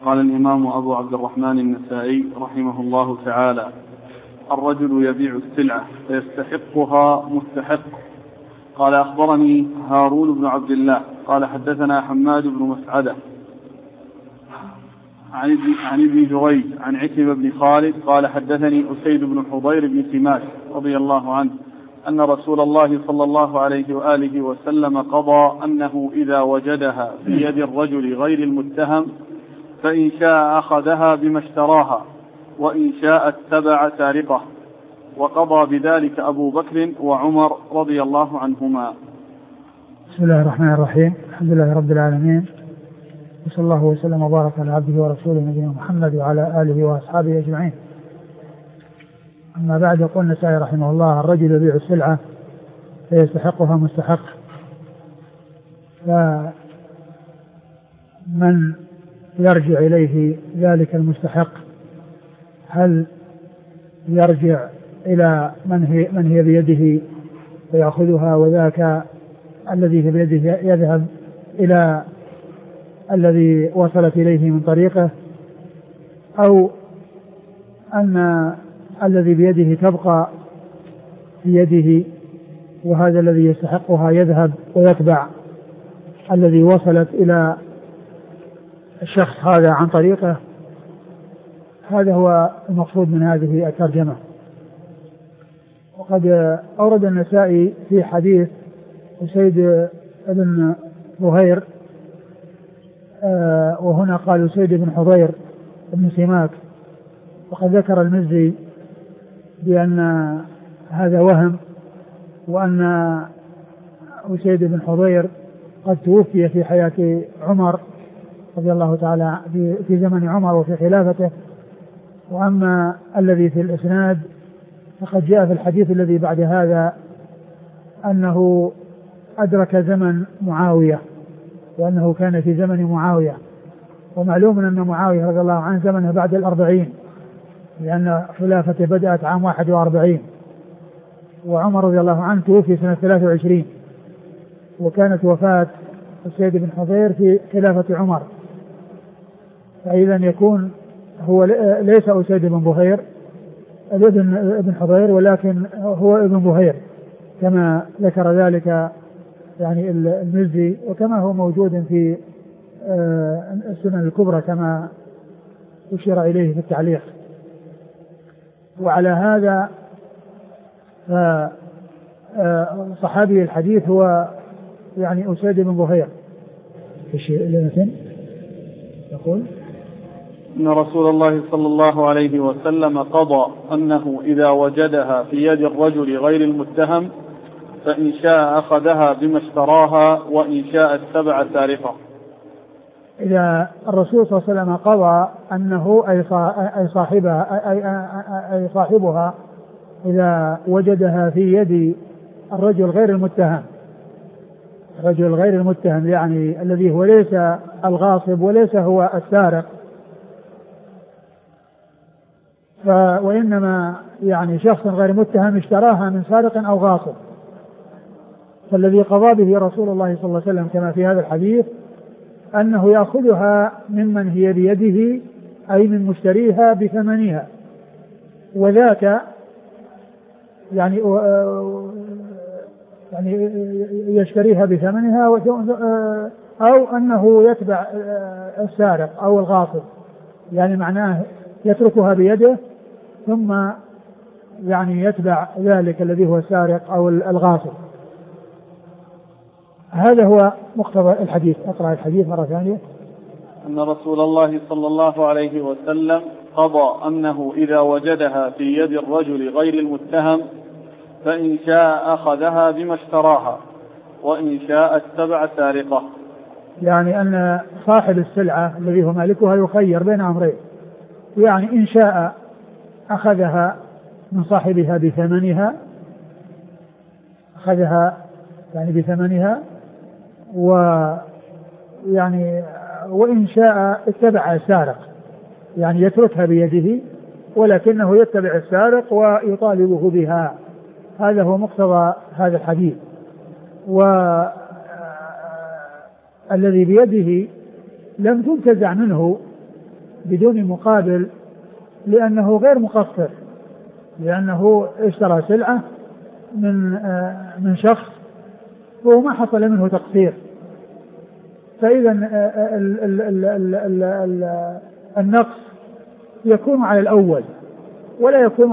قال الإمام أبو عبد الرحمن النسائي رحمه الله تعالى: الرجل يبيع السلعة فيستحقها مستحق. قال: أخبرني هارون بن عبد الله قال حدثنا حماد بن مسعدة عن ابن جريج عن عكرمة بن خالد قال حدثني أسيد بن حضير بن سماك رضي الله عنه أن رسول الله صلى الله عليه وآله وسلم قضى أنه إذا وجدها في يد الرجل غير المتهم فإن شاء أخذها بما اشتراها وإن شاء اتبع سارقه، وقضى بذلك أبو بكر وعمر رضي الله عنهما. بسم الله الرحمن الرحيم. الحمد لله رب العالمين، وصلى الله وسلم وبارك على عبده ورسوله نبينا محمد وعلى آله وأصحابه أجمعين. أما بعد، يقول النسائي رحمه الله: الرجل يبيع السلعة فيستحقها مستحق. فمن يرجع إليه ذلك المستحق؟ هل يرجع إلى من هي بيده فيأخذها، وذاك الذي في بيده يذهب إلى الذي وصلت إليه من طريقه، أو أن الذي بيده تبقى في يده وهذا الذي يستحقها يذهب ويتبع الذي وصلت إلى الشخص هذا عن طريقه؟ هذا هو المقصود من هذه الترجمة. وقد أورد النسائي في حديث أسيد بن ظهير، وهنا قال أسيد بن حضير بن سماك، وقد ذكر المزي بأن هذا وهم، وأن أسيد بن حضير قد توفي في حياة عمر رضي الله تعالى في زمن عمر وفي خلافته. وأما الذي في الإسناد فقد جاء في الحديث الذي بعد هذا أنه أدرك زمن معاوية، وأنه كان في زمن معاوية، ومعلوم أن معاوية رضي الله عنه زمنه بعد 40، لأن خلافته بدأت عام 41، وعمر رضي الله عنه توفي سنة 23، وكانت وفاة السيد بن حضير في خلافة عمر. فإذا يكون هو ليس أسيد بن بهير ابن حضير، ولكن هو ابن بهير كما ذكر ذلك يعني المزي، وكما هو موجود في السنن الكبرى كما أشير إليه في التعليق. وعلى هذا صحابي الحديث هو يعني أسيد بن بهير. يقول إن رسول الله صلى الله عليه وسلم قضى أنه إذا وجدها في يد الرجل غير المتهم فإن شاء أخذها بما اشتراها وإن شاء اتبع سارقه. إذا الرسول صلى الله عليه وسلم قضى أنه أي صاحبها إذا وجدها في يد الرجل غير المتهم، الرجل غير المتهم يعني الذي هو ليس الغاصب وليس هو السارق، وإنما يعني شخص غير متهم اشتراها من سارق أو غاصب، فالذي قضى به رسول الله صلى الله عليه وسلم كما في هذا الحديث أنه يأخذها ممن هي بيده، أي من مشتريها بثمنها، وذاك يعني يشتريها بثمنها، أو أنه يتبع السارق أو الغاصب، يعني معناه يتركها بيده ثم يعني يتبع ذلك الذي هو السارق أو الغاصب. هذا هو مقتضى الحديث. أقرأ الحديث مرة ثانية. أن رسول الله صلى الله عليه وسلم قضى أنه إذا وجدها في يد الرجل غير المتهم فإن شاء أخذها بما اشتراها وإن شاء اتبع سارقه. يعني أن صاحب السلعة الذي هو مالكها يخير بين أمرين، يعني إن شاء أخذها من صاحبها بثمنها، أخذها يعني بثمنها، ويعني وإن شاء اتبع السارق، يعني يتركها بيده ولكنه يتبع السارق ويطالبه بها. هذا هو مقتضى هذا الحديث. والذي بيده لم تنتزع منه بدون مقابل لأنه غير مقصر، لأنه اشترى سلعة من شخص وهو ما حصل منه تقصير. فإذا النقص يكون على الأول ولا يكون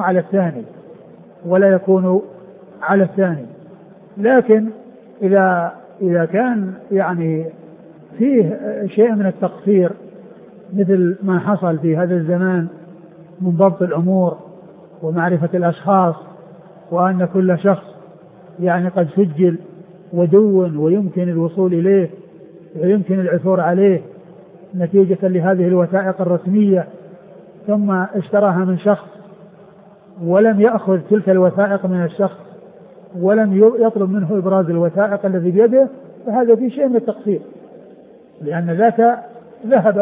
على الثاني. لكن إذا كان يعني فيه شيء من التقصير مثل ما حصل في هذا الزمان من ضبط الأمور ومعرفة الأشخاص، وأن كل شخص يعني قد سجل ودون ويمكن الوصول إليه ويمكن العثور عليه نتيجة لهذه الوثائق الرسمية، ثم اشتراها من شخص ولم يأخذ تلك الوثائق من الشخص ولم يطلب منه إبراز الوثائق الذي بيده، فهذا في شيء من التقصير، لأن ذاك ذهب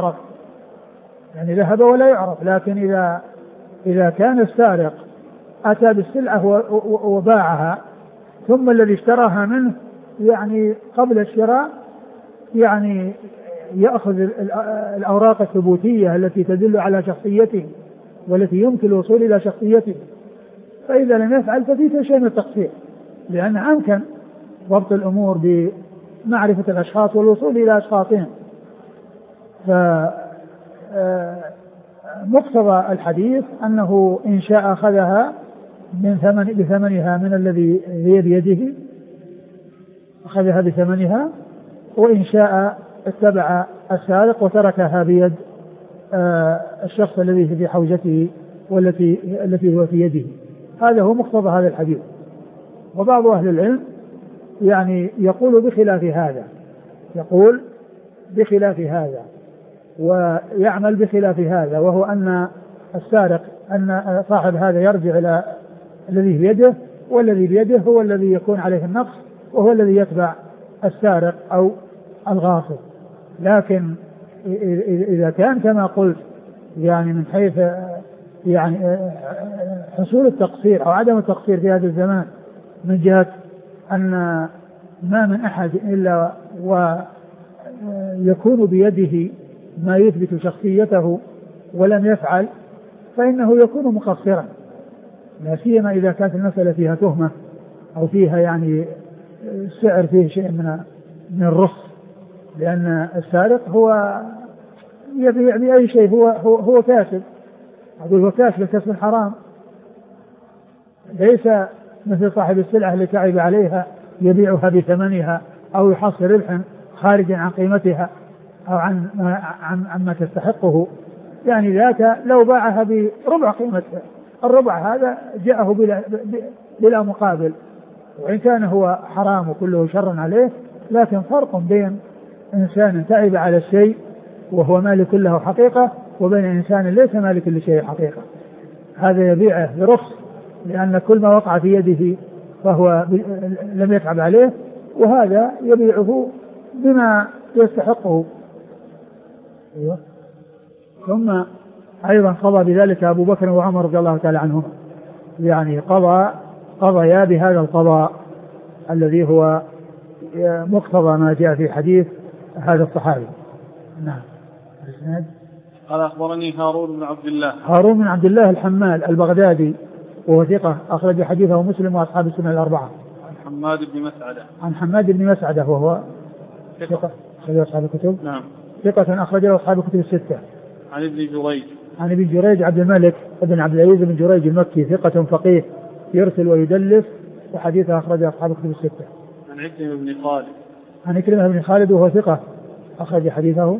ولا يعرف. لكن إذا كان السارق أتى بالسلعة وباعها ثم الذي اشتراها منه يعني قبل الشراء يعني يأخذ الأوراق الثبوتية التي تدل على شخصيته والتي يمكن الوصول إلى شخصيته، فإذا لم يفعل ففيه شيء من التقصير، لأن أمكن ضبط الأمور بمعرفة الأشخاص والوصول إلى أشخاصهم. فمقتضى الحديث أنه إن شاء أخذها بثمنها من الذي هي بيده أخذها بثمنها، وإن شاء اتبع السارق وتركها بيد الشخص الذي في حوزته التي هو في يده. هذا هو مقتضى هذا الحديث. وبعض أهل العلم يعني يقول بخلاف هذا ويعمل بخلاف هذا، وهو أن السارق أن صاحب هذا يرجع إلى الذي بيده، والذي بيده هو الذي يكون عليه النقص وهو الذي يتبع السارق أو الغاصب. لكن إذا كان كما قلت يعني من حيث يعني حصول التقصير أو عدم التقصير في هذا الزمان من جهة أن ما من أحد إلا ويكون بيده ما يثبت شخصيته ولم يفعل، فإنه يكون مقصرا، لا سيما إذا كانت المسألة فيها تهمة أو فيها يعني سعر فيه شيء من الرخص، لأن السارق هو يبيع بأي شيء، هو كاسب، أقول هو كاسب الكسب حرام، ليس مثل صاحب السلعة اللي تعب عليها يبيعها بثمنها أو يحصل ربحا خارجا عن قيمتها أو عما تستحقه. يعني ذاك لو باعها بربع قيمتها، الربع هذا جاءه بلا مقابل، وإن كان هو حرام وكله شر عليه، لكن فرق بين إنسان تعب على الشيء وهو مالك له حقيقة وبين إنسان ليس مالك لشيء حقيقة. هذا يبيعه برخص لأن كل ما وقع في يده فهو لم يتعب عليه، وهذا يبيعه بما يستحقه. ثم أيضا قضى بذلك أبو بكر وعمر رضي الله تعالى عنهما، يعني قضيا بهذا القضاء الذي هو مقتضى ما جاء في حديث هذا الصحابي. نعم. قال أخبرني هارون بن عبد الله الحمال البغدادي وهو ثقة أخرج حديثه مسلم وأصحاب السنن الأربعة. عن حماد بن مسعدة وهو ثقة أخرج أصحاب الكتب. نعم. ثقة أخرج أصحاب الكتب الستة. عن ابن جريج عبد الملك بن عبد العزيز بن جريج المكي ثقة فقيه يرسل ويدلس وحديثه أخرج أصحاب الكتب الستة. عن عكرمة بن خالد وهو ثقة أخرج حديثه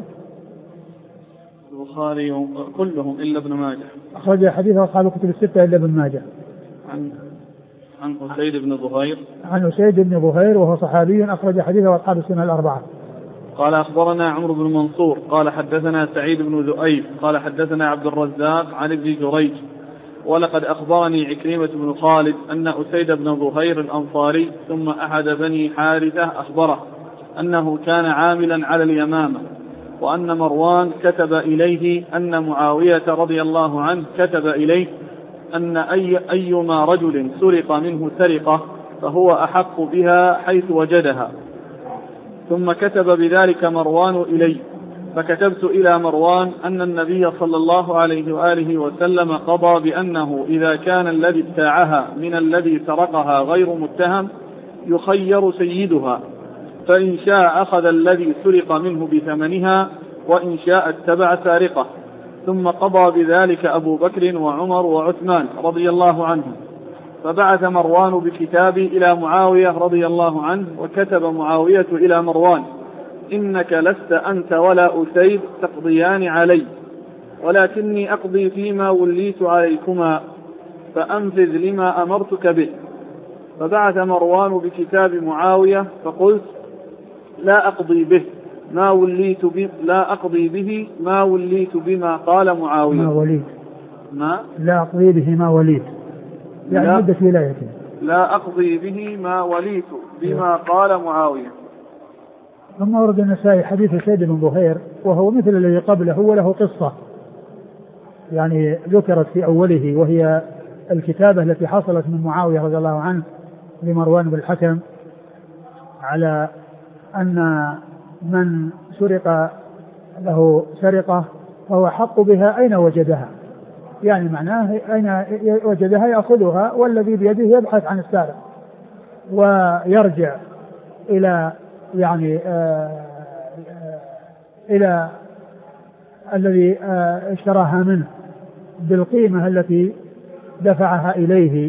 البخاري كلهم إلا ابن ماجه. أخرج حديثه أصحاب الكتب الستة إلا ابن ماجه. عن أسيد بن ظهير وهو صحابي أخرج حديثه أصحاب السنن الأربعة. قال أخبرنا عمرو بن منصور قال حدثنا سعيد بن ذؤيب قال حدثنا عبد الرزاق عن ابن جريج ولقد أخبرني عكرمة بن خالد أن أسيد بن ظهير الأنصاري ثم أحد بني حارثة أخبره أنه كان عاملا على اليمامة، وأن مروان كتب إليه أن معاوية رضي الله عنه كتب إليه أن أيما رجل سرق منه سرقة فهو أحق بها حيث وجدها، ثم كتب بذلك مروان إليه فكتبت إلى مروان أن النبي صلى الله عليه وآله وسلم قضى بأنه إذا كان الذي ابتاعها من الذي سرقها غير متهم يخير سيدها، فإن شاء أخذ الذي سرق منه بثمنها وإن شاء اتبع سارقه. ثم قضى بذلك أبو بكر وعمر وعثمان رضي الله عنهم. فبعث مروان بكتابي إلى معاوية رضي الله عنه، وكتب معاوية إلى مروان: إنك لست أنت ولا أسيد تقضيان علي، ولكني أقضي فيما وليت عليكما، فأنفذ لما أمرتك به. فبعث مروان بكتاب معاوية فقلت: لا أقضي به ما وليت بما قال معاوية. لا أقضي به ما وليت، يعني مدة ولايته. لا أقضي به ما وليت بما قال معاوية. ثم ورد النسائي حديث سيد بن ظهير، وهو مثل الذي قبله، وله قصة يعني ذكرت في أوله، وهي الكتابة التي حصلت من معاوية رضي الله عنه لمروان بن الحكم على أن من سرق له سرقة فهو حق بها أين وجدها، يعني معناه أين وجدها يأخذها، والذي بيده يبحث عن السارق ويرجع إلى يعني إلى الذي اشتراها منه بالقيمة التي دفعها إليه.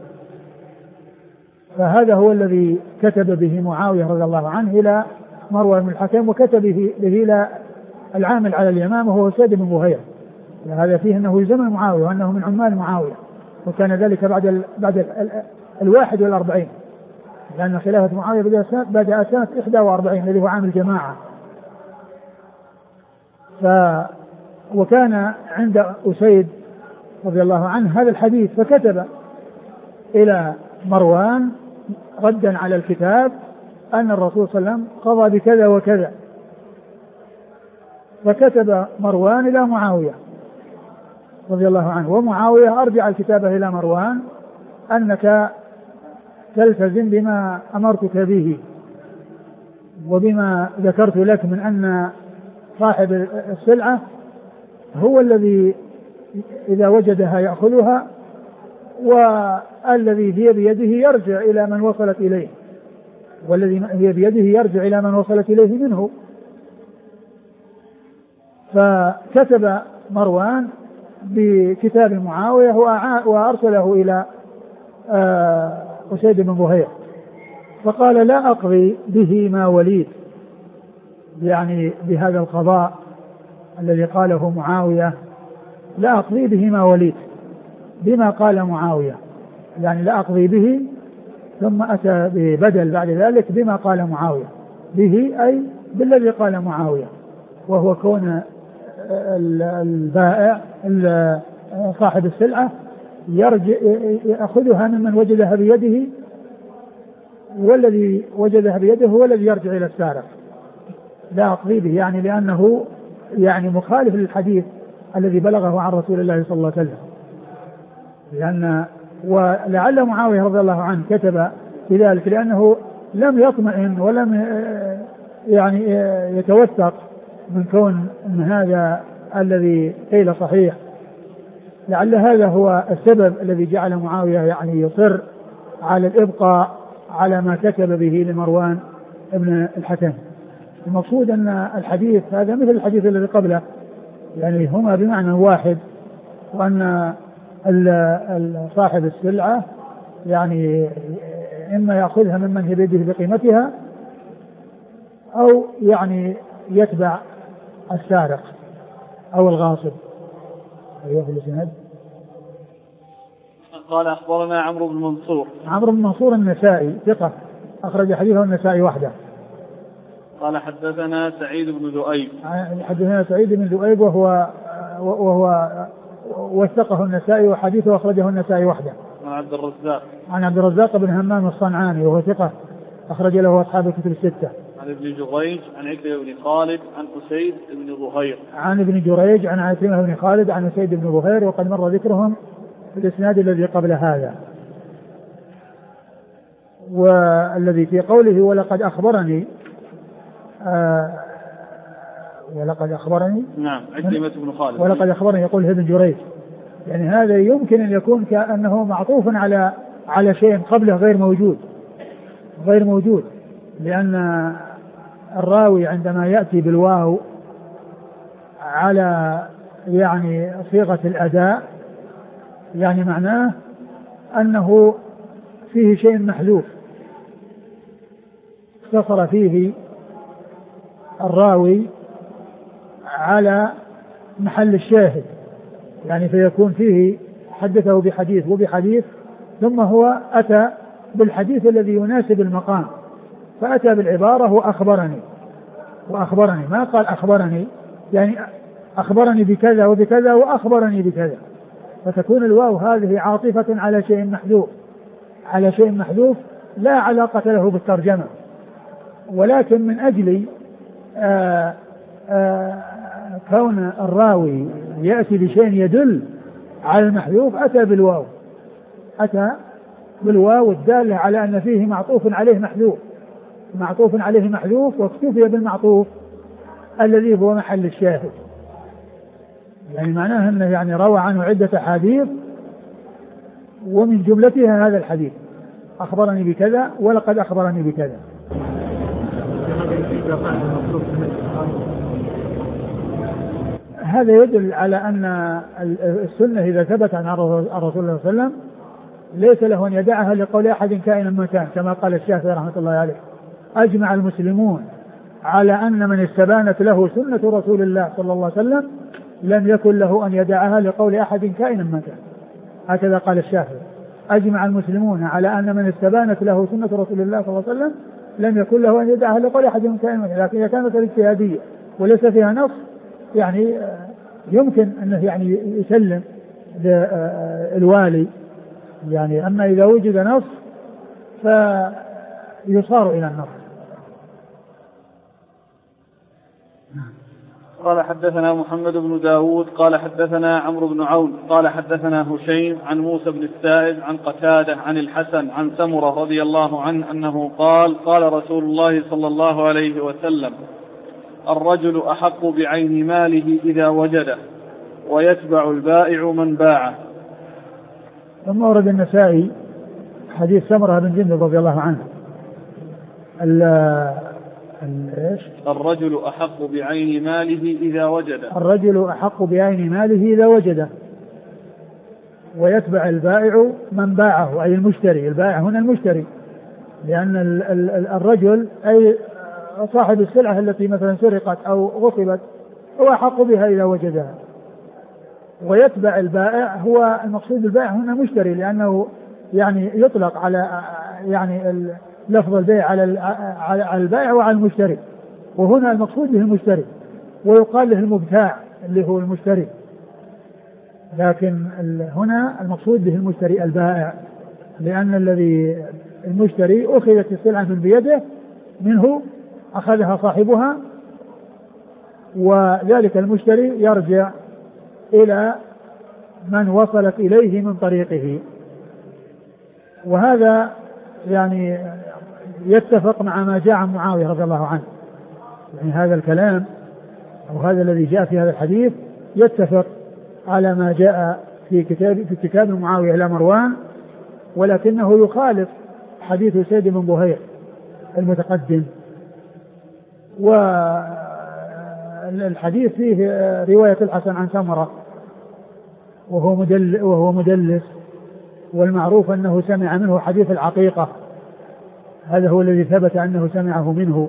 فهذا هو الذي كتب به معاوية رضي الله عنه إلى مروان بن الحكم، وكتب به إلى العامل على اليمامة وهو سيد بن ظهير. هذا فيه أنه زمن معاوية وأنه من عمال معاوية، وكان ذلك بعد 41، لأن خلافة معاوية بدأ سنة 41 الذي هو عام الجماعة. وكان عند أسيد رضي الله عنه هذا الحديث، فكتب إلى مروان ردا على الكتاب أن الرسول صلى الله عليه وسلم قضى بكذا وكذا. فكتب مروان إلى معاوية رضي الله عنه، ومعاوية أرجع الكتابة إلى مروان أنك تلتزم بما أمرتك به وبما ذكرت لك من أن صاحب السلعة هو الذي إذا وجدها يأخذها، والذي هي بيده يرجع إلى من وصلت إليه، والذي هي بيده يرجع إلى من وصلت إليه منه. فكتب مروان بكتاب معاوية وأرسله إلى أسيد بن ظهير، فقال: لا أقضي به ما وليت، يعني بهذا القضاء الذي قاله معاوية، لا أقضي به ما وليت بما قال معاوية، يعني لا أقضي به، ثم أتى ببدل بعد ذلك بما قال معاوية، به أي بالذي قال معاوية، وهو كون البائع صاحب السلعة يأخذها ممن وجدها بيده، والذي وجدها بيده هو الذي يرجع إلى السارق. لا أقضي به يعني لأنه يعني مخالف للحديث الذي بلغه عن رسول الله صلى الله عليه وسلم. ولعل معاوية رضي الله عنه كتب في ذلك لأنه لم يطمئن ولم يعني يتوثق من كون أن هذا الذي قيل صحيح. لعل هذا هو السبب الذي جعل معاوية يعني يصر على الإبقاء على ما كتب به لمروان ابن الحكم. المقصود أن الحديث هذا مثل الحديث الذي قبله، يعني هما بمعنى واحد، وأن صاحب السلعة يعني إما يأخذها ممن هي بيده بقيمتها أو يعني يتبع السارق أو الغاصب. أيوه في الإسناد. قال: أخبرنا عمرو بن منصور. عمرو بن منصور النسائي ثقة، أخرج حديثه النسائي وحده. قال: حدثنا سعيد بن ذؤيب. حدثنا سعيد بن ذؤيب وهو وثقه النسائي، وحديثه أخرجه النسائي وحده. عن عبد الرزاق بن همام الصنعاني وهو ثقة، أخرج له أصحاب الكتب الستة. عن ابن جريج عن عكرمة بن خالد عن أسيد بن ظهير. عن ابن جريج عن عكرمة بن خالد عن أسيد بن ظهير، وقد مر ذكرهم في الإسناد الذي قبل هذا. والذي في قوله ولقد أخبرني ولقد أخبرني نعم عكرمة بن خالد ولقد أخبرني يقول ابن جريج، يعني هذا يمكن أن يكون كأنه معطوف على شيء قبله غير موجود، لأن الراوي عندما يأتي بالواو على يعني صيغة الأداء يعني معناه أنه فيه شيء محذوف اقتصر فيه الراوي على محل الشاهد، يعني فيكون فيه حدثه بحديث وبحديث ثم هو أتى بالحديث الذي يناسب المقام فأتى بالعبارة وأخبرني ما قال أخبرني، يعني أخبرني بكذا وبكذا وأخبرني بكذا، فتكون الواو هذه عاطفة على شيء محذوف لا علاقة له بالترجمة، ولكن من أجل كون الراوي يأتي بشيء يدل على المحذوف أتى بالواو الدالة على أن فيه معطوف عليه محذوف واكتفي بالمعطوف الذي هو محل الشاهد، يعني معناه أنه يعني روى عنه عدة حديث ومن جملتها هذا الحديث أخبرني بكذا ولقد أخبرني بكذا. هذا يدل على أن السنة إذا ثبت عن الرسول صلى الله عليه وسلم ليس له أن يدعها لقول أحد كائنا من كان، كما قال الشافعي رحمة الله عليه أجمع المسلمون على أن من استبانت له سنة رسول الله صلى الله عليه وسلم لم يكن له أن يدعها لقول أحد كائنا من كان، هكذا قال الشافعي أجمع المسلمون على أن من استبانت له سنة رسول الله صلى الله عليه وسلم لم يكن له أن يدعها لقول أحد كائنا من كان، لكن إذا كانت الاجتهادية وليس فيها نص يعني يمكن أنه يعني يسلم الوالي، يعني أما إذا وجد نص فيصار إلى النص. قال حدثنا محمد بن داود قال حدثنا عمرو بن عون قال حدثنا هشيم عن موسى بن السائب عن قتادة عن الحسن عن سمرة رضي الله عنه أنه قال رسول الله صلى الله عليه وسلم الرجل أحق بعين ماله إذا وجده ويتبع البائع من باعه. ثم ورد النسائي حديث سمرة بن جندب رضي الله عنه الرجل أحق بعين ماله إذا وجده ويتبع البائع من باعه أي المشتري، البائع هنا المشتري، لأن الرجل أي صاحب السلعة التي مثلا سرقت أو غصبت هو أحق بها إذا وجدها، ويتبع البائع هو المقصود بالبائع هنا مشتري، لأنه يعني يطلق على يعني لفظ البيع على البائع وعلى المشتري، وهنا المقصود به المشتري ويقال له المبتاع اللي هو المشتري، لكن هنا المقصود به المشتري البائع، لأن الذي المشتري أخذت السلعة من بيده منه أخذها صاحبها، وذلك المشتري يرجع إلى من وصلت إليه من طريقه، وهذا يعني يتفق مع ما جاء عن معاوية رضي الله عنه، يعني هذا الكلام أو هذا الذي جاء في هذا الحديث يتفق على ما جاء في كتاب معاوية إلى مروان، ولكنه يخالف حديث سيد بن بهير المتقدم، والحديث فيه رواية الحسن عن سمرة وهو مدلس، والمعروف أنه سمع منه حديث العقيقة، هذا هو الذي ثبت أنه سمعه منه.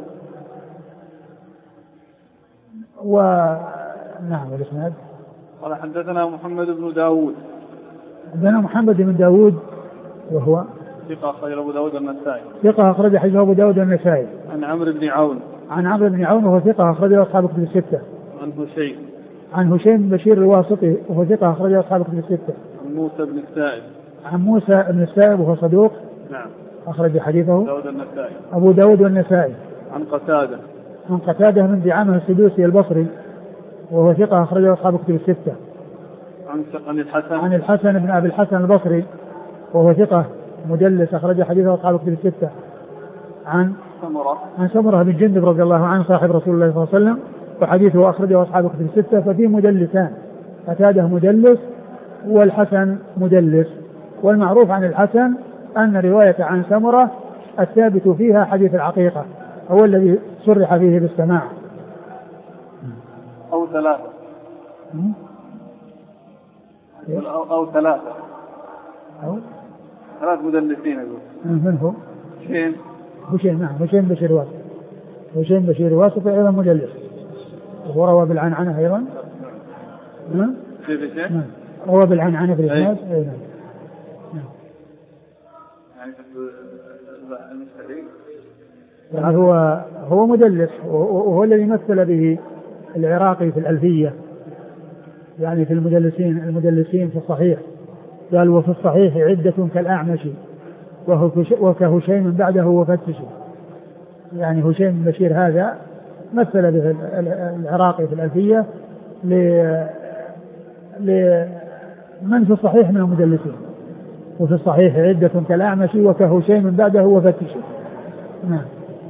نعم الإسناد قال حدثنا محمد بن داود حدثنا محمد بن داود وهو ثقة أخرج أبو داود النسائي ثقة أخرج حديث أبو داود النسائي عن عمرو بن عون وهو ثقة أخرج أصحاب كتب الستة عن هشيم بشير الواسطي وهو ثقة أخرج أصحاب كتب الستة عن موسى بن السائب وهو صدوق نعم أخرج حديثه النسائي أبو داود والنسائي عن قتادة من دعامة السدوسي البصري وهو ثقة أخرج أصحاب كتب الستة عن الحسن بن أبي الحسن البصري وهو ثقة مدلس أخرج حديثه أصحاب كتب الستة عن سمرة بن جندب رضي الله عنه صاحب رسول الله صلى الله عليه وسلم وحديثه أخرجه أصحاب كتب الستة. ففيه مدلسان، قتادة مدلس والحسن مدلس. والمعروف عن الحسن أن رواية عن سمرة الثابت فيها حديث العقيقة هو الذي صرح فيه بالسماع. أو ثلاثة أو ثلاثة أو ثلاث مدلسين أقول. من هو؟ هشيم. نعم هشيم بشير واسط. هشيم بشير واسط أيضا مدلس وهو روى بالعنعنة أيضا. نعم روى بالعنعنة في الإسناد. يعني هو مدلس وهو الذي مثل به العراقي في الألفية، يعني في المدلسين في الصحيح قال وفي الصحيح عدة كالأعمش وكهشيم بعده وفتش. يعني هشيم بشير هذا مثل به العراقي في الألفية لمن في الصحيح من المدلسين. وفي الصحيح عدة كالأعمش وكهشيم بعده وفتش. نعم.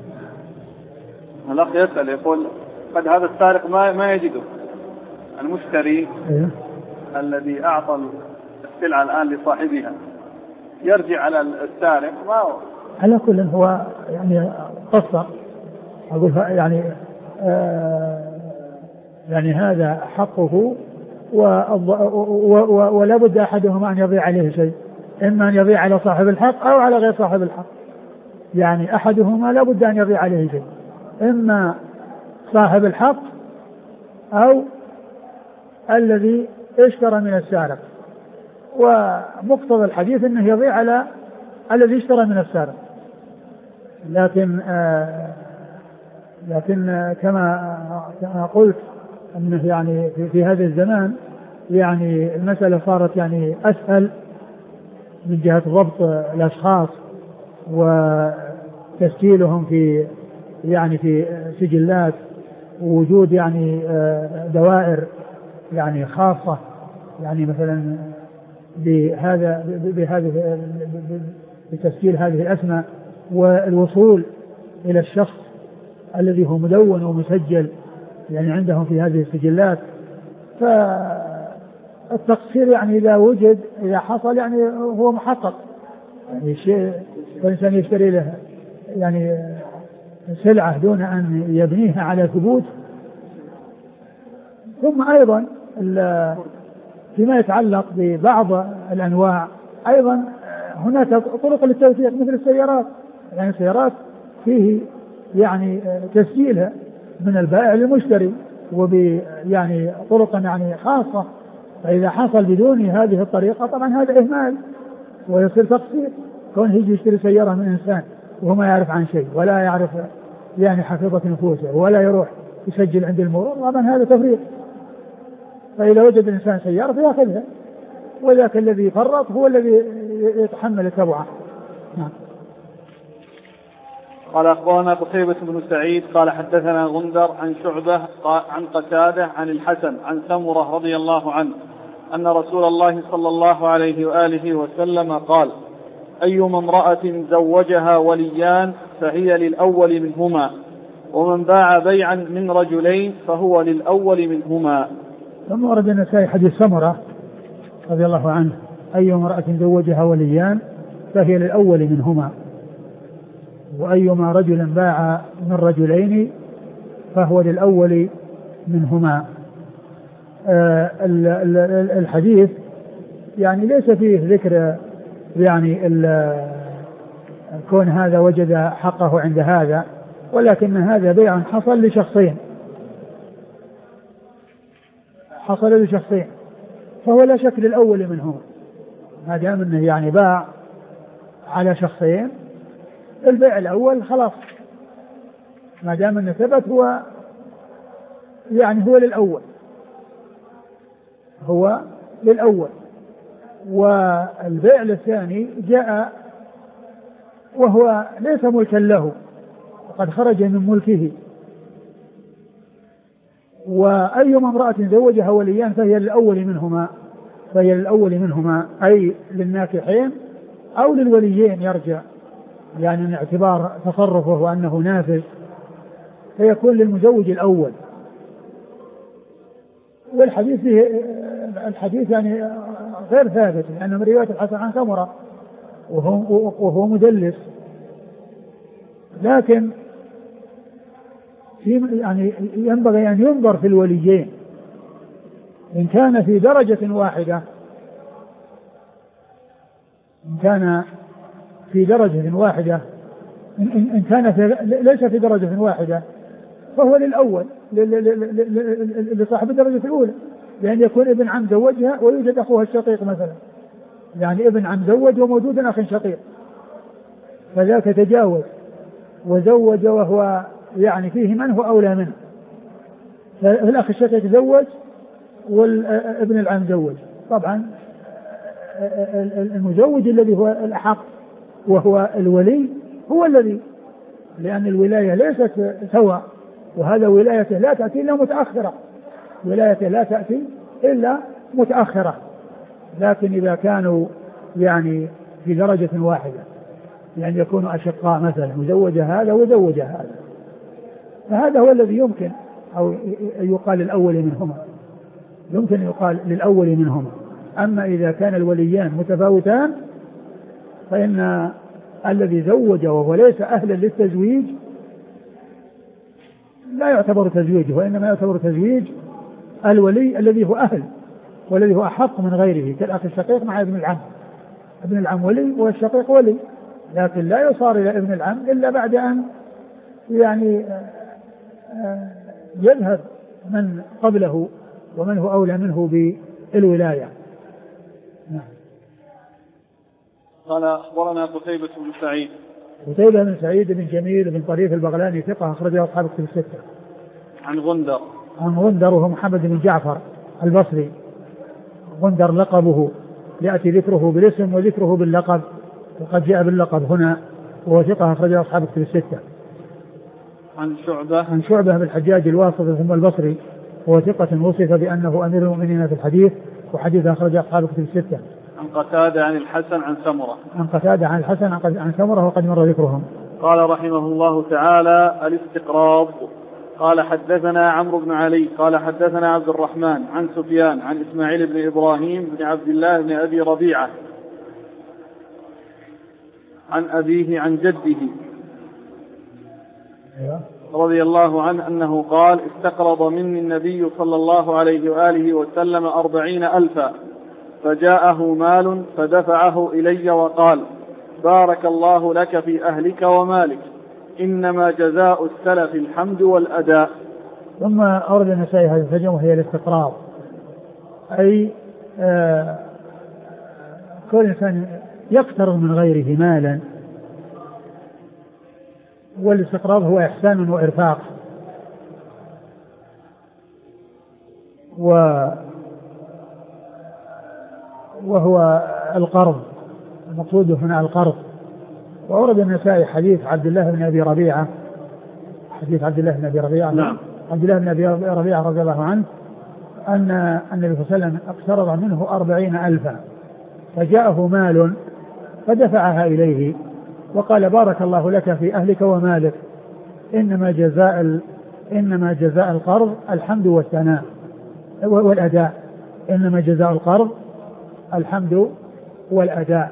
الأخ يسأل يقول قد هذا السارق ما يجده المشتري الذي أعطى السلعة الآن لصاحبها يرجع على السارق ما هو على كل هو يعني قصر أقول يعني هذا حقه ولا بد أحدهما أن يضيع عليه شيء، إما أن يضيع على صاحب الحق أو على غير صاحب الحق. يعني أحدهما لا بد أن يضيع عليه شيء، إما صاحب الحق أو الذي اشترى من السارق. ومقتضى الحديث أنه يضيع على الذي اشترى من السارق. لكن كما قلت أنه يعني في هذا الزمان يعني المسألة صارت يعني أسهل من جهة ضبط الأشخاص وتسجيلهم في سجلات، ووجود يعني دوائر يعني خاصة يعني مثلا بتسجيل هذه الأسماء والوصول إلى الشخص الذي هو مدون ومسجل يعني عندهم في هذه السجلات. فالتقصير يعني إذا حصل يعني هو محقق، يعني شيء الإنسان يشتري له يعني سلعة دون أن يبنيها على ثبوت. ثم أيضا فيما يتعلق ببعض الأنواع أيضا هناك طرق للتوثيق مثل السيارات، يعني السيارات فيه يعني تسجيلها من البائع للمشتري يعني طرق يعني خاصة. فإذا حصل بدون هذه الطريقة طبعا هذا إهمال ويصير تقصير. كون يجي يشتري سيارة من إنسان وهو ما يعرف عن شيء ولا يعرف يعني حفيظة نفوسه ولا يروح يسجل عند المرور، طبعا هذا تفريط. فإذا وجد الإنسان سيارة فيأخذها، وذاك الذي فرط هو الذي يتحمل التبعة. نعم. قال أخبرنا قتيبة بن سعيد قال حدثنا غندر عن شعبة عن قتادة عن الحسن عن سمرة رضي الله عنه أن رسول الله صلى الله عليه وآله وسلم قال أيما امرأة زوجها وليان فهي للأول منهما، ومن باع بيعا من رجلين فهو للأول منهما. ثم ورد النسائي حديث سمرة رضي الله عنه أي امرأة زوجها وليان فهي للأول منهما، وأيما رجل باع من رجلين فهو للأول منهما. الحديث يعني ليس فيه ذكر يعني كون هذا وجد حقه عند هذا، ولكن هذا بيع حصل لشخصين فهو لا شك للأول منهما، ما دام انه يعني باع على شخصين البيع الأول خلاص، ما دام انه ثبت هو يعني هو للأول. والبيع الثاني جاء وهو ليس ملكا له وقد خرج من ملكه. وأيما امرأة زوجها وليان فهي للأول منهما أي للناكحين أو للوليين يرجع، يعني من اعتبار تصرفه وأنه نافذ فيكون للمزوج الأول والحديث فيه الحديث يعني غير ثابت، لأنه من رواية الحسن عن سمرة وهو مدلس. لكن يعني ينبغي أن ينظر في الوليين إن كان في درجة واحدة، إن كان في درجة واحدة، إن كان ليس في درجة واحدة فهو للأول لصاحب الدرجة الأولى، لأن يكون ابن عم زوجها ويوجد أخوها الشقيق مثلا، يعني ابن عم زوج وموجود أخ شقيق، فذاك تجاوز وزوج وهو يعني فيه من هو أولى منه، فالأخ الشقيق زوج والابن العم زوج. طبعا المزوج الذي هو الأحق وهو الولي هو الذي، لأن الولاية ليست سواء، وهذا ولايته لا تأتي إلا متأخرة، ولايته لا تأتي إلا متأخرة. لكن إذا كانوا يعني في درجة واحدة، يعني يكونوا أشقاء مثلا، وزوج هذا وزوج هذا، فهذا هو الذي يمكن أو يقال للأول منهما، يمكن يقال للأول منهما. أما إذا كان الوليان متفاوتان فإن الذي زوج وهو ليس أهلا للتزويج لا يعتبر تزويجه، وإنما يعتبر تزويج الولي الذي هو أهل والذي هو أحق من غيره، كالأخ الشقيق مع ابن العم، ابن العم ولي والشقيق ولي، لكن لا يصار إلى ابن العم إلا بعد أن يعني يذهب من قبله ومن هو أولى منه بالولاية. قال أخبرنا قتيبة بن سعيد. قتيبة بن سعيد بن جميل بن طريف البغلاني ثقة أخرجه أصحاب الكتب الستة. عن غندر. عن غندر وهو محمد بن جعفر البصري. غندر لقبه يأتي ذكره بالاسم وذكره باللقب، وقد جاء باللقب هنا، وهو ثقة أخرجه أصحاب الكتب الستة. عن شعبة. عن شعبة بالحجاج الواسطي ثم البصري، وهو ثقة وصف بأنه أمير المؤمنين في الحديث، وحديث أخرجه أصحاب الكتب الستة. عن قتادة عن الحسن عن سمرة. عن قتادة عن الحسن عن سمرة وقد مر ذكرهم. قال رحمه الله تعالى: الاستقراض. قال حدثنا عمرو بن علي قال حدثنا عبد الرحمن عن سفيان عن إسماعيل بن إبراهيم بن عبد الله بن أبي ربيعة عن أبيه عن جده رضي الله عنه أنه قال: استقرض مني النبي صلى الله عليه وآله وسلم 40,000، فجاءه مال فدفعه إلي وقال: بارك الله لك في أهلك ومالك، إنما جزاء السلف الحمد والأداء. ثم أورد النسائي هذه الترجمة وهي الاستقراض، أي كل إنسان يقترض من غيره مالا، والاستقراض هو إحسان وإرفاق، وهو القرض، المقصود هنا القرض. وأورد النسائي حديث عبد الله بن أبي ربيعة، حديث عبد الله بن أبي ربيعة. نعم. عبد الله بن أبي ربيعة رضي الله عنه أن النبي صلى الله عليه وسلم اقترض منه 40,000، فجاءه مال فدفعها إليه وقال: بارك الله لك في أهلك ومالك، إنما جزاء القرض الحمد والثناء والأداء، إنما جزاء القرض الحمد والأداء.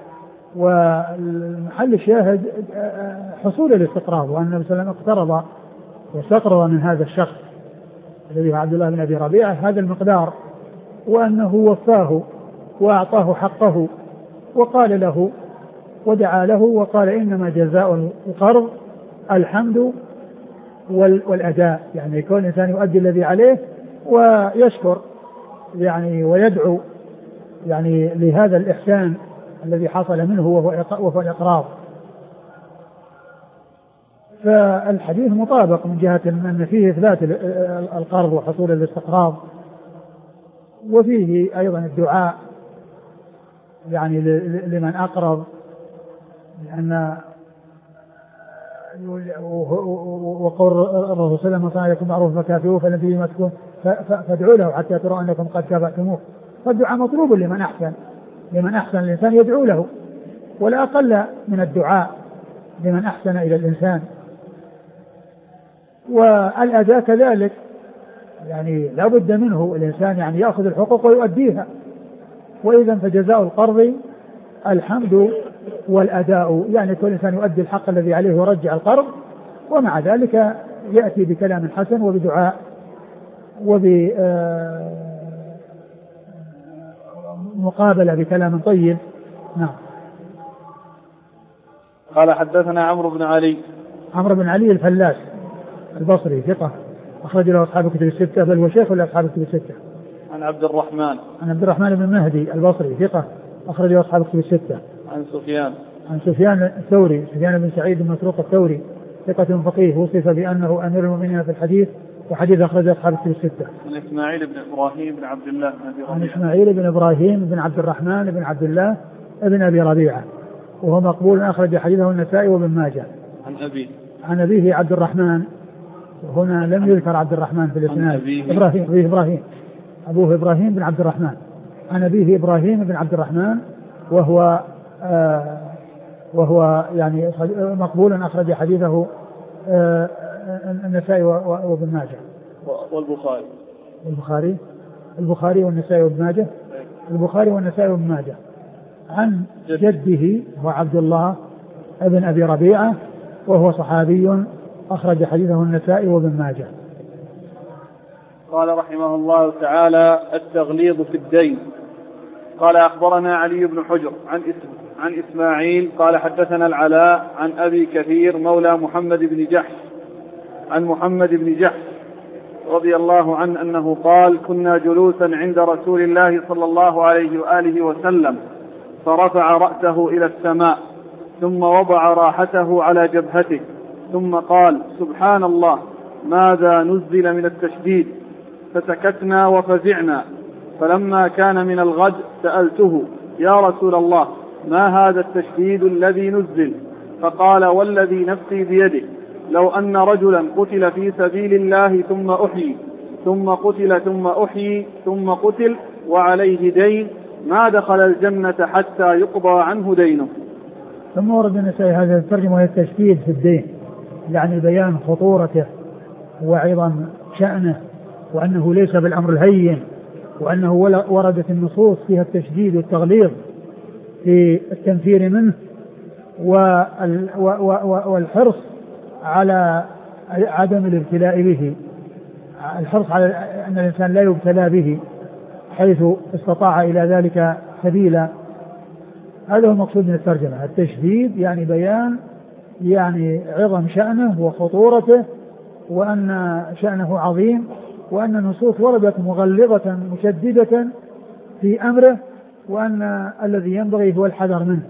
والمحل الشاهد حصول الاستقراض، وأن النبي صلى الله عليه وسلم اقترض واستقرض من هذا الشخص الذي هو عبد الله بن أبي ربيعة هذا المقدار، وأنه وفاه وأعطاه حقه، وقال له ودعا له وقال: إنما جزاء القرض الحمد والأداء، يعني يكون الإنسان يؤدي الذي عليه ويشكر يعني ويدعو يعني لهذا الإحسان الذي حصل منه وهو الإقراض. فالحديث مطابق من جهة أن فيه إثبات القرض وحصول الاستقراض، وفيه أيضا الدعاء يعني لمن أقرض، لأن وقول الرسول صلى الله عليه وسلم: يكون معروف فكافئوه فلم فيه ما تكون فادعوا له حتى تروا أنكم قد كافأتموه. فالدعاء مطلوب لمن أحسن الإنسان يدعو له، ولا أقل من الدعاء لمن أحسن إلى الإنسان. والأداء كذلك، يعني لا بد منه الإنسان يعني يأخذ الحقوق ويؤديها. وإذا فجزاء القرض الحمد والأداء، يعني كل إنسان يؤدي الحق الذي عليه ويرجع القرض، ومع ذلك يأتي بكلام حسن وبدعاء وبمقابلة بكلام طيب. نعم. قال حدثنا عمرو بن علي. عمرو بن علي الفلاس البصري ثقة أخرج له أصحاب الكتب الستة، بل وشيخ لأصحاب الكتب الستة. عن عبد الرحمن بن مهدي البصري ثقة أخرج له أصحاب الكتب الستة. عن سفيان الثوري، سفيان بن سعيد بن مسروق الثوري ثقة فقيه وصف بأنه أمير المؤمنين في الحديث، وحديث أخرج أصحاب الكتب الستة. عن إسماعيل بن إبراهيم بن عبد الله بن أبي ربيعة. عن إسماعيل بن إبراهيم بن عبد الرحمن بن عبد الله بن أبي ربيعة، وهو مقبول أخرج حديثه النسائي وابن ماجه. عن أبيه عبد الرحمن، هنا لم يذكر عبد الرحمن في الإسناد. إبراهيم أبوه إبراهيم بن عبد الرحمن، عن أبيه إبراهيم بن عبد الرحمن، وهو يعني مقبول أخرج حديثه النسائي وابن ماجه. البخاري والنسائي وابن ماجه. البخاري والنسائي وابن ماجه. عن جده هو عبد الله ابن أبي ربيعة، وهو صحابي أخرج حديثه النسائي وابن ماجه. قال رحمه الله تعالى: التغليظ في الدين. قال أخبرنا علي بن حجر عن إسماعيل قال حدثنا العلاء عن أبي كثير مولى محمد بن جحش عن محمد بن جحش رضي الله عنه أنه قال: كنا جلوسا عند رسول الله صلى الله عليه وآله وسلم، فرفع رأسه إلى السماء، ثم وضع راحته على جبهته، ثم قال: سبحان الله، ماذا نزل من التشديد؟ فسكتنا وفزعنا. فلما كان من الغد سألته: يا رسول الله، ما هذا التشديد الذي نزل؟ فقال: والذي نفسي بيده، لو أن رجلا قتل في سبيل الله ثم أحيي، ثم قتل، ثم أحيي، ثم قتل، وعليه دين، ما دخل الجنة حتى يقضى عنه دينه. ثم ورد النسائي هذا الترجمة وهي التشديد في الدين، يعني بيان خطورته وعظم شأنه، وأنه ليس بالأمر الهين، وأنه وردت النصوص فيها التشديد والتغليظ في التنفير منه والحرص على عدم الابتلاء به، الحرص على أن الإنسان لا يبتلى به حيث استطاع إلى ذلك سبيلا. هذا هو المقصود من الترجمة، التشديد يعني بيان يعني عظم شأنه وخطورته، وأن شأنه عظيم، وأن النصوص وردت مغلظة مشددة في أمره، وأن الذي ينبغي هو الحذر منه.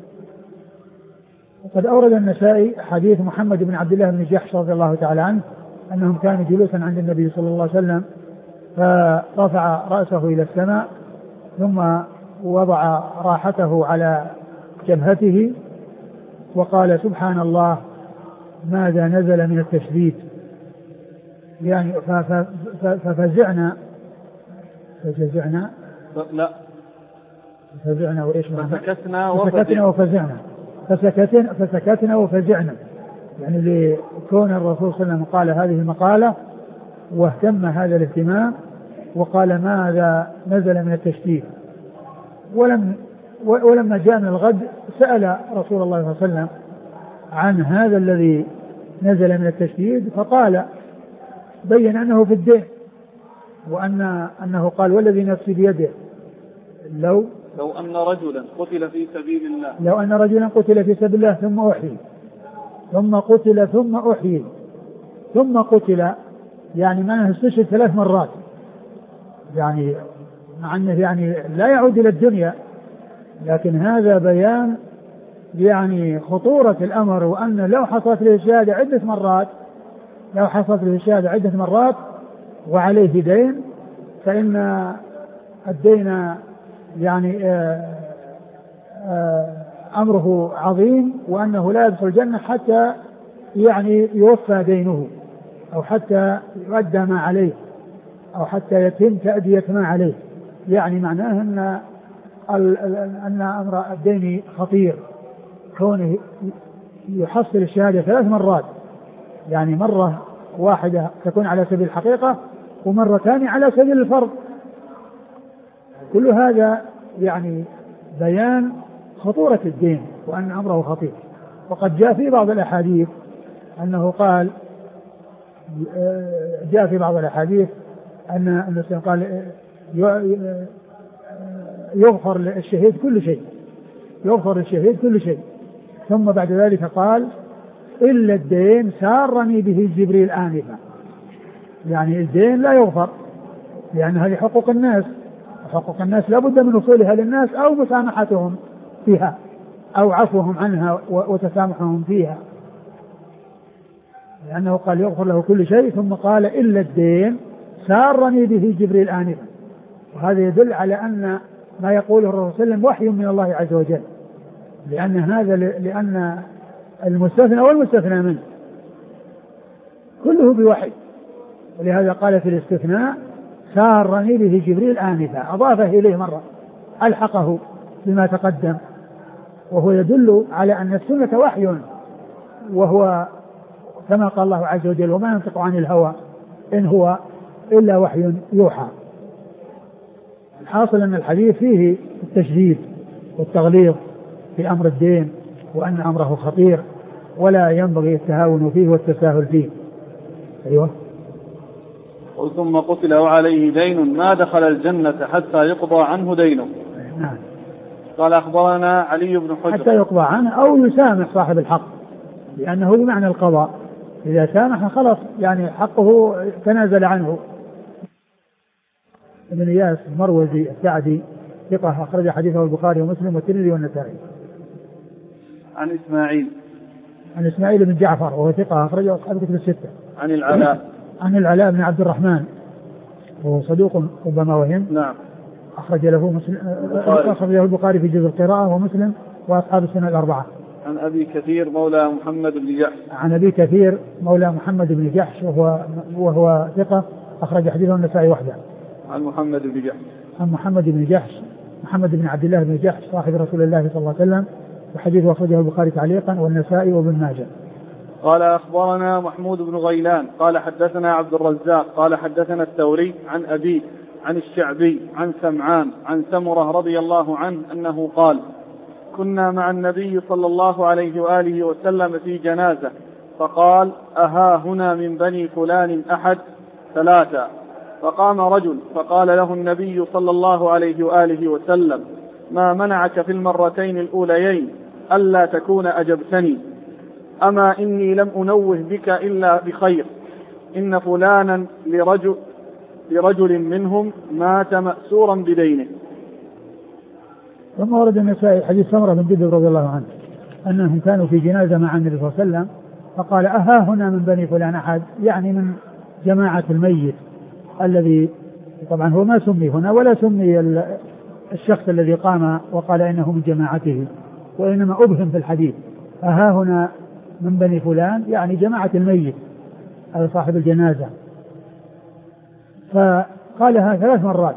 وقد أورد النسائي حديث محمد بن عبد الله بن جحش رضي الله تعالى عنه أنهم كانوا جلوسا عند النبي صلى الله عليه وسلم، فرفع رأسه إلى السماء، ثم وضع راحته على جبهته، وقال: سبحان الله، ماذا نزل من التشديد؟ يعني ففزعنا وإيش فسكتنا وفزعنا، يعني لكون الرسول صلى الله عليه وسلم قال هذه المقالة واهتم هذا الاهتمام، وقال: ماذا نزل من التشديد؟ ولما جاء من الغد سأل رسول الله صلى الله عليه وسلم عن هذا الذي نزل من التشديد، فقال بين أنه في الدين، وأنه قال: والذي نفسي بيده، لو أن رجلا قتل في سبيل الله، لو أن رجلا قتل في سبيل الله ثم أحيي، ثم قتل ثم أحيي، ثم قتل، يعني معناه استشهد 3 مرات، يعني مع أنه يعني لا يعود إلى الدنيا، لكن هذا بيان يعني خطورة الأمر، وأن لو حصلت له الشهادة عدة مرات وعليه دين، فإن الدين يعني أمره عظيم، وأنه لا يدخل الجنة حتى يعني يوفى دينه، أو حتى يؤدى ما عليه، أو حتى يتم تأدية ما عليه. يعني معناه أن أمر الدين خطير، كونه يحصل الشهادة 3 مرات، يعني مرة واحدة تكون على سبيل الحقيقة، ومرتان على سبيل الفرض. كل هذا يعني بيان خطورة الدين وأن أمره خطير. وقد جاء في بعض الأحاديث أنه قال، جاء في بعض الأحاديث أن النبي قال يغفر للشهيد كل شيء، يغفر للشهيد كل شيء. ثم بعد ذلك قال إلا الدين سارني به جبريل آنفا. يعني الدين لا يغفر لأن هذه حقوق الناس، حقوق الناس لا بد من وصولها للناس أو مسامحتهم فيها أو عفوهم عنها وتسامحهم فيها، لأنه قال يغفر له كل شيء. ثم قال إلا الدين سارني به جبريل آنفا. وهذا يدل على أن ما يقوله الرسول صلى الله عليه وسلم وحي من الله عز وجل، لأن المستثنى والمستثنى منه كله بوحي. ولهذا قال في الاستثناء سارني به جبريل آنفا، أضافه إليه مرة ألحقه بما تقدم، وهو يدل على أن السنة وحي، وهو كما قال الله عز وجل وما ينطق عن الهوى إن هو إلا وحي يوحى. الحاصل أن الحديث فيه التشديد والتغليظ في أمر الدين وأن أمره خطير ولا ينبغي التهاون فيه والتساهل فيه. أيوة. ثم قتل وعليه دين ما دخل الجنة حتى يقضى عنه دينه. نعم. قال أخبرنا علي بن حجر. حتى يقضى عنه أو يسامح صاحب الحق، لأنه بمعنى القضاء، إذا سامح خلص يعني حقه تنازل عنه. ابن إياس المروزي السعدي ثقة أخرج حديثه البخاري ومسلم والترمذي والنسائي. عن إسماعيل بن جعفر وهو ثقة أخرجه أصحاب الكتب الستة. عن العلاء بن عبد الرحمن وهو صدوق ربما وهم. نعم. أخرج له البخاري في جزء القراءة ومسلم وأصحاب السنة الأربعة. عن أبي كثير مولى محمد بن جحش. عن أبي كثير مولى محمد بن جحش وهو ثقة أخرج حديثه النسائي وحده. عن محمد بن جحش. عن محمد بن جحش محمد بن عبد الله بن جحش صاحب رسول الله صلى الله عليه وسلم، وحديثه أخرجه البخاري تعليقا والنسائي وابن ماجه. قال أخبرنا محمود بن غيلان قال حدثنا عبد الرزاق قال حدثنا الثوري عن أبي عن الشعبي عن سمعان عن سمرة رضي الله عنه أنه قال كنا مع النبي صلى الله عليه وآله وسلم في جنازة فقال أها هنا من بني فلان أحد؟ ثلاثة. فقام رجل فقال له النبي صلى الله عليه وآله وسلم ما منعك في المرتين الأوليين ألا تكون أجبتني؟ أما إني لم أنوه بك إلا بخير، إن فلانا لرجل منهم مات مأسورا بدينه. ثم ورد النسائي حديث سمرة بن جندب رضي الله عنه أنهم كانوا في جنازة مع النبي صلى الله عليه وسلم فقال أها هنا من بني فلان أحد، يعني من جماعة الميت الذي طبعا هو ما سمي هنا ولا سمي الشخص الذي قام وقال إنه من جماعته، وإنما أبهم في الحديث أها هنا من بني فلان يعني جماعة الميت هذا صاحب الجنازة. فقالها 3 مرات،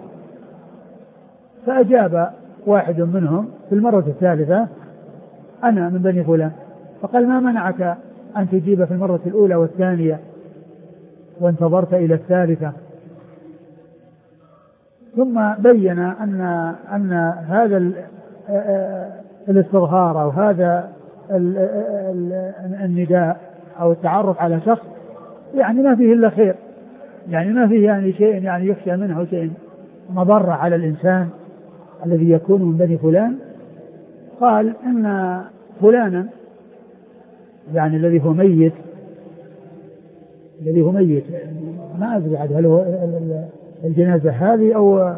فأجاب واحد منهم في المرة الثالثة أنا من بني فلان، فقال ما منعك أن تجيب في المرة الأولى والثانية وانتظرت إلى الثالثة؟ ثم بين أن هذا الاستظهار أو هذا النداء أو التعرف على شخص يعني ما فيه إلا خير، يعني ما فيه يعني شيء يعني يخشى منه شيء مضرة على الإنسان الذي يكون من بني فلان. قال إن فلانا يعني الذي هو ميت ما أدري هل هو الجنازة هذه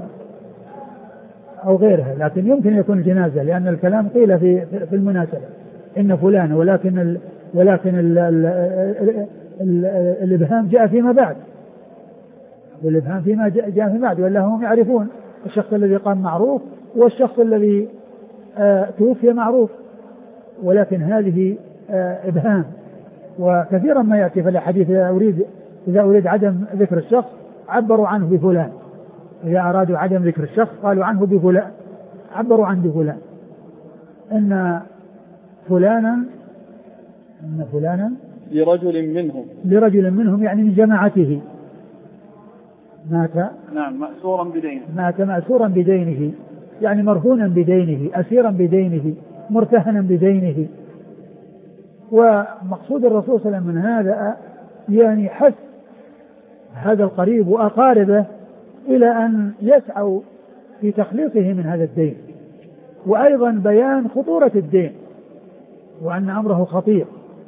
أو غيرها، لكن يمكن يكون الجنازة لأن الكلام قيل في المناسبة إن فلان، ولكن الإبهام جاء فيما بعد، والإبهام فيما جاء فيما بعد، ولا هم يعرفون الشخص الذي قام معروف والشخص الذي توفي معروف، ولكن هذه إبهام. وكثيرا ما يأتي في الحديث إذا أريد عدم ذكر الشخص عبروا عنه بفلان، إذا أرادوا عدم ذكر الشخص قالوا عنه بفلان، عبروا عنه بفلان. إن فلانا لرجل منهم يعني من جماعته، نعم مأسورا بدينه، مات مأسورا بدينه، يعني مرهونا بدينه، أسيرا بدينه، مرتهنا بدينه. ومقصود الرسول صلى الله عليه وسلم من هذا يعني حث هذا القريب وأقاربه إلى أن يسعوا في تخليصه من هذا الدين، وأيضا بيان خطورة الدين وأن أمره خطير،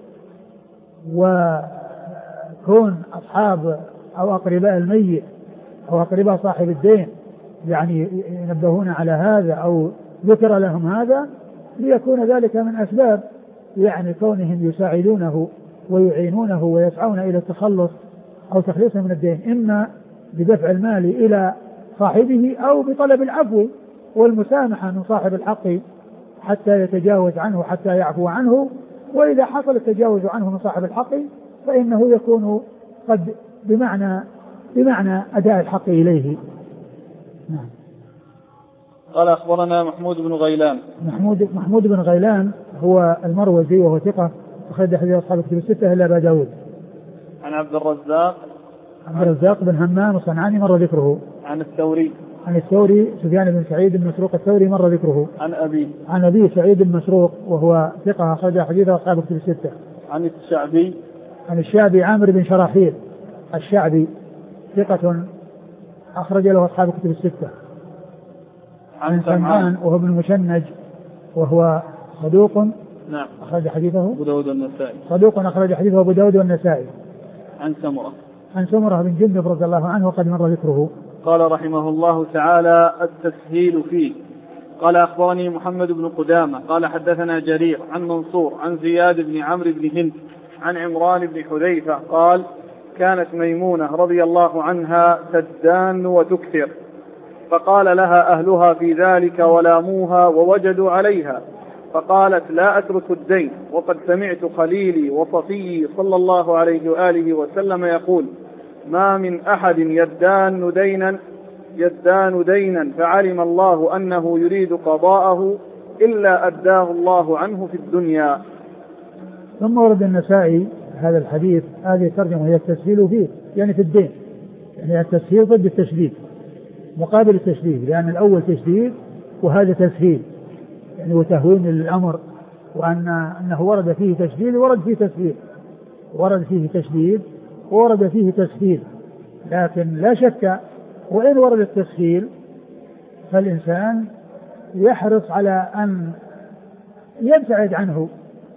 وكون أصحاب أو أقرباء الميت أو أقرباء صاحب الدين يعني ينبهون على هذا أو ذكر لهم هذا ليكون ذلك من أسباب يعني كونهم يساعدونه ويعينونه ويسعون إلى التخلص أو تخليصه من الدين، إما بدفع المال إلى صاحبه أو بطلب العفو والمسامحة من صاحب الحق حتى يتجاوز عنه حتى يعفو عنه. وإذا حصل التجاوز عنه من صاحب الحق فإنه يكون قد بمعنى أداء الحق إليه. نعم. قال أخبرنا محمود بن غيلان. محمود بن غيلان هو المروزي وهو ثقة أخرج حديث أصحاب الكتب الستة إلا أبا داود. عن عبد الرزاق بن همام الصنعاني مر ذكره. عن الثوري سفيان بن سعيد بن مسروق الثوري مر ذكره. عن أبي سعيد بن مسروق وهو ثقة أخرج حديث أصحاب الكتب الستة. عن الشعبي عامر بن شراحيل الشعبي ثقة أخرج له أصحاب الكتب الستة. عن سمعان وهو ابن مشنج وهو صدوق نعم أخرج حديثه أبو داود والنسائي. صدوق أخرج حديثه أبو داود والنسائي. عن سمرة بن جندب رضي الله عنه وقد مر ذكره. قال رحمه الله تعالى التسهيل فيه. قال أخبرني محمد بن قدامة قال حدثنا جرير عن منصور عن زياد بن عمرو بن هند عن عمران بن حذيفة قال كانت ميمونة رضي الله عنها تدان وتكثر، فقال لها أهلها في ذلك ولاموها ووجدوا عليها، فقالت لا أترك الدين، وقد سمعت خليلي وصفيي صلى الله عليه وآله وسلم يقول ما من أحد يدان دينا فعلم الله أنه يريد قضاءه إلا أداه الله عنه في الدنيا. ثم ورد النسائي هذا الحديث، هذه الترجمة هي التسهيل فيه يعني في الدين، يعني التسهيل ضد التشديد مقابل التشديد، لأن الأول تشديد وهذا تسهيل يعني وتهوين الأمر، وأنه ورد فيه تشديد ورد فيه تسهيل، ورد فيه تشديد ورد فيه تسهيل. لكن لا شك وإن ورد التسهيل فالإنسان يحرص على أن يبتعد عنه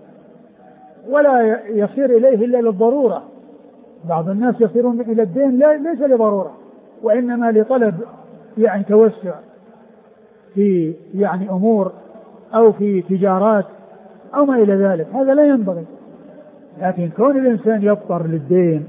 ولا يصير إليه إلا للضرورة. بعض الناس يصيرون إلى الدين ليس لضرورة وإنما لطلب يعني توسع في يعني أمور أو في تجارات أو ما إلى ذلك، هذا لا ينبغي. لكن كون الإنسان يضطر للدين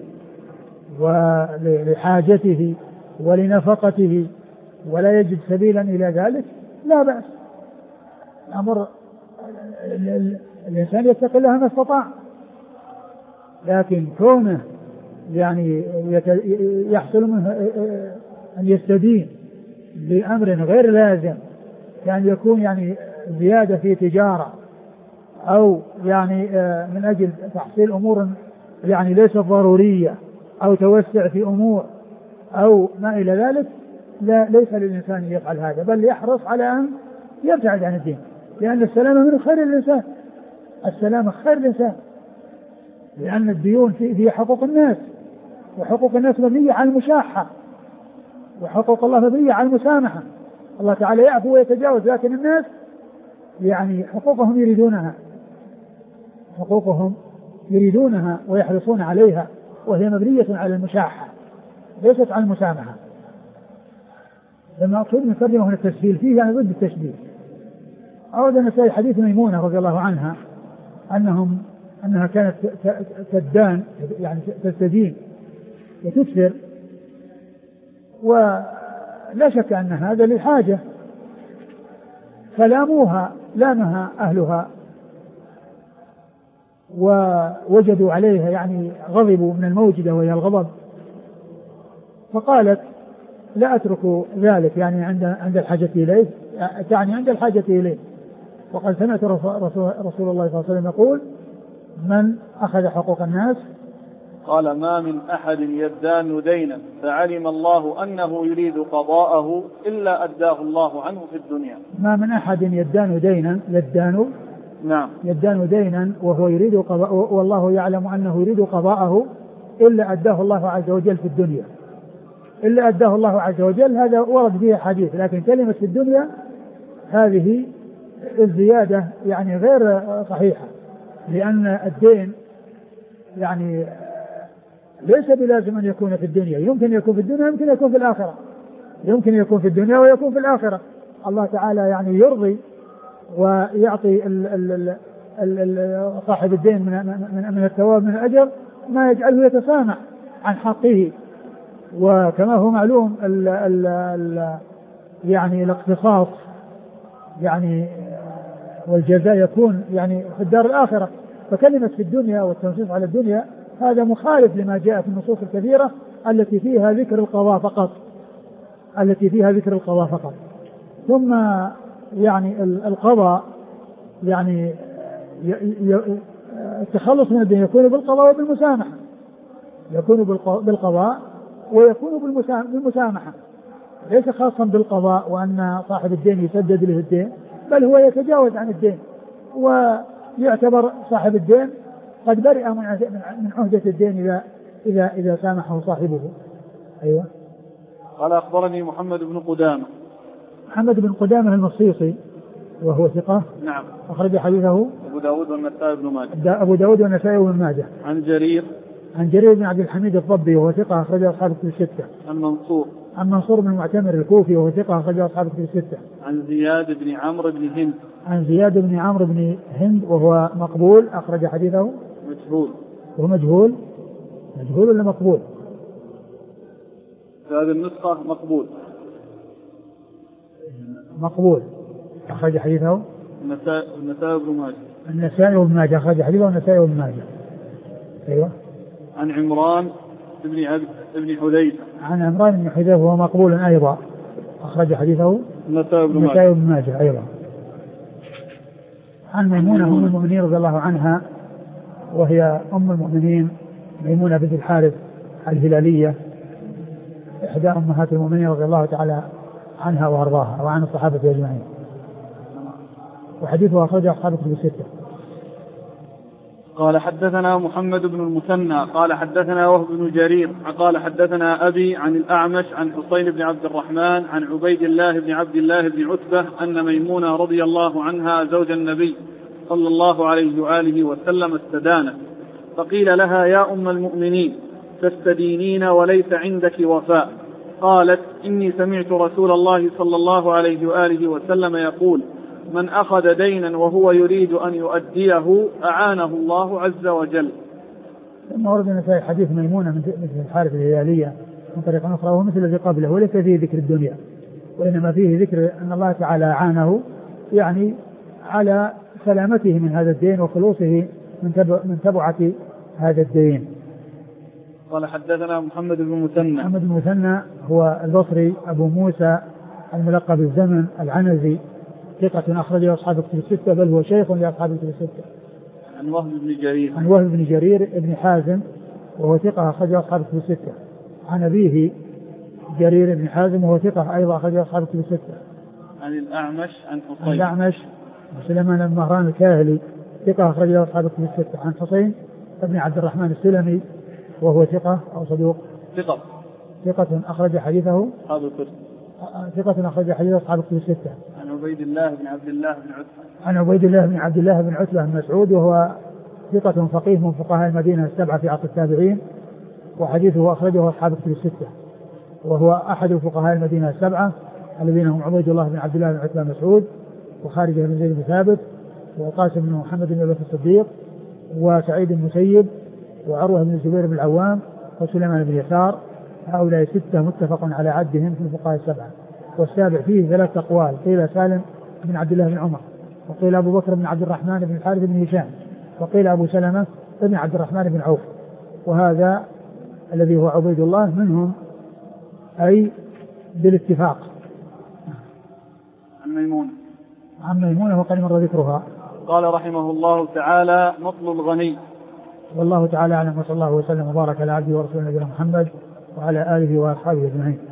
ولحاجته ولنفقته ولا يجد سبيلا إلى ذلك لا بأس، الأمر الإنسان يتقي الله ما استطاع. لكن كونه يعني يحصل منه أن يستدين بأمر غير لازم، يعني يكون يعني زيادة في تجارة أو يعني من أجل تحصيل أمور يعني ليست ضرورية أو توسع في أمور أو ما إلى ذلك، ليس للإنسان يفعل هذا، بل يحرص على أن يبتعد عن الدين، لأن السلامة من خير الإنسان، السلامة خير الإنسان، لأن الديون فيه حقوق الناس، وحقوق الناس مبنية على المشاحة، وحقوق الله مبنية على المسامحة. الله تعالى يعفو ويتجاوز، لكن الناس يعني حقوقهم يريدونها ويحرصون عليها، وهي مبنية على المشاحة ليست على المسامحة. لما أقصد من ترجمة هنا التسهيل فيه يعني ضد التشديد. أود أن أسأل حديث ميمونة رضي الله عنها أنها كانت تدان يعني تستدين وتكثر، ولا شك أن هذا للحاجة، لامها أهلها ووجدوا عليها يعني غضبوا من الموجدة وهي الغضب، فقالت لا أترك ذلك يعني عند الحاجة إليه، يعني عند الحاجة إليه. وقد سمعت رسول الله صلى الله عليه وسلم يقول من أخذ حقوق الناس قال: ما من أحد يدان دينا فعلم الله أنه يريد قضاءه إلا أداه الله عنه في الدنيا. ما من أحد يدان دينا وهو يريد قضاء، والله يعلم أنه يريد قضاءه إلا أداه الله عز وجل في الدنيا. إلا أداه الله عز وجل، هذا ورد فيه حديث، لكن كلمة في الدنيا هذه الزيادة يعني غير صحيحة، لأن الدين يعني ليس بلازم أن يكون في الدنيا، يمكن يكون في الدنيا، يمكن يكون في الآخرة، يمكن يكون في الدنيا ويكون في الآخرة. الله تعالى يعني يرضي ويعطي صاحب الدين من الثواب من الأجر ما يجعله يتسامح عن حقه. وكما هو معلوم يعني الاقتصاص يعني والجزاء يكون يعني في الدار الآخرة، فكلمة في الدنيا والتنصيص على الدنيا هذا مخالف لما جاء في النصوص الكثيرة التي فيها ذكر القضاء فقط. ثم يعني القضاء يعني التخلص من الدين يكون بالقضاء وبالمسامحة، يكون بالقضاء ويكون بالمسامحة، ليس خاصا بالقضاء وأن صاحب الدين يسدد له الدين، بل هو يتجاوز عن الدين ويعتبر صاحب الدين قد برئ من عهدة الدين إذا سامحه صاحبه. أيوة. قال: أخبرني محمد بن قدامة المصيصي وهو ثقة. نعم. أخرج حديثه أبو داود والنسائي بن ماجه. عن جرير بن عبد الحميد الضبي وهو ثقة، أخرج أصحاب الكتب الستة. عن منصور بن المعتمر الكوفي وهو ثقة، أخرج أصحاب الكتب الستة. عن زياد بن عمرو بن هند وهو مقبول، أخرج حديثه. مجهول ولا مقبول؟ في هذه النسخة مقبول، أخرج حديثه النسائي بن ماجه أخرج حديثه النسائي بن ماجه. أيوة. عن عمران بن حذيفة. عن عمران بن حذيفة وهو مقبول أيضا، أخرج حديثه النسائي بن ماجه أيضا. عن ميمونة أم المؤمنين رضي الله عنها، وهي أم المؤمنين ميمونة بنت الحارث الهلالية، إحدى أمهات المؤمنين رضي الله تعالى عنها وأرضاها وعن الصحابة أجمعين، وحديثها أخرجه أصحاب الكتب الستة. قال: حدثنا محمد بن المثنى قال حدثنا وهب بن جرير قال حدثنا أبي عن الأعمش عن حسين بن عبد الرحمن عن عبيد الله بن عبد الله بن عتبة أن ميمونة رضي الله عنها زوج النبي صلى الله عليه وآله وسلم استدانت، فقيل لها: يا أم المؤمنين تستدينين وليس عندك وفاء؟ قالت: إني سمعت رسول الله صلى الله عليه وآله وسلم يقول: من أخذ دينا وهو يريد أن يؤديه أعانه الله عز وجل. ثم ورد النسائي حديث ميمونة مثل الحارث الهلالية من طريق أخرى ومثل الذي قبله، وليس فيه ذكر الدنيا، وإنما فيه ذكر أن الله تعالى أعانه يعني على سلامته من هذا الدين وخلوصه من تبعة هذا الدين. قال: حدثنا محمد بن المثنى هو البصري أبو موسى الملقب بالزمن العنزي، ثقة أخرجه أصحاب الكتب الستة، بل هو شيخ لأصحاب الكتب الستة. عن وهب بن جرير ابن حازم وهو ثقة أخرجه أصحاب الكتب الستة. عن أبيه جرير بن حازم وهو ثقة أيضا أخرجه أصحاب الكتب الستة. عن الأعمش سليمان بن مهران الكاهلي ثقة أخرجه أصحاب الكتب الستة. عن حسين بن عبد الرحمن السلمي وهو ثقة أو صدوق؟ ثقة أخرج حديثه أصحاب الكتب الستة. عن عبيد الله بن عبد الله بن عتبة بن مسعود وهو ثقة فقيه من فقهاء المدينة السبعة في عصر التابعين، وحديثه أخرجه أصحاب الكتب الستة، وهو أحد فقهاء المدينة السبعة الذين هم عبيد الله بن عبد الله بن عتبة بن مسعود وخارجة بن زيد بن ثابت وقاسم بن محمد بن أبي بكر الصديق وسعيد بن المسيب وعروة بن الزبير بن العوام وسليمان بن يسار. هؤلاء ستة متفق على عدهم في الفقهاء السبعة. والسابع فيه 3 أقوال، قيل سالم بن عبد الله بن عمر، وقيل أبو بكر بن عبد الرحمن بن الحارث بن هشام، وقيل أبو سلمة بن عبد الرحمن بن عوف، وهذا الذي هو عبيد الله منهم أي بالاتفاق. عن ميمونة وقد مر ذكرها. قال رحمه الله تعالى: مطل الغني. والله تعالى أعلم، وصلى الله وسلم وبارك على عبده ورسوله نبينا محمد وعلى آله وأصحابه أجمعين.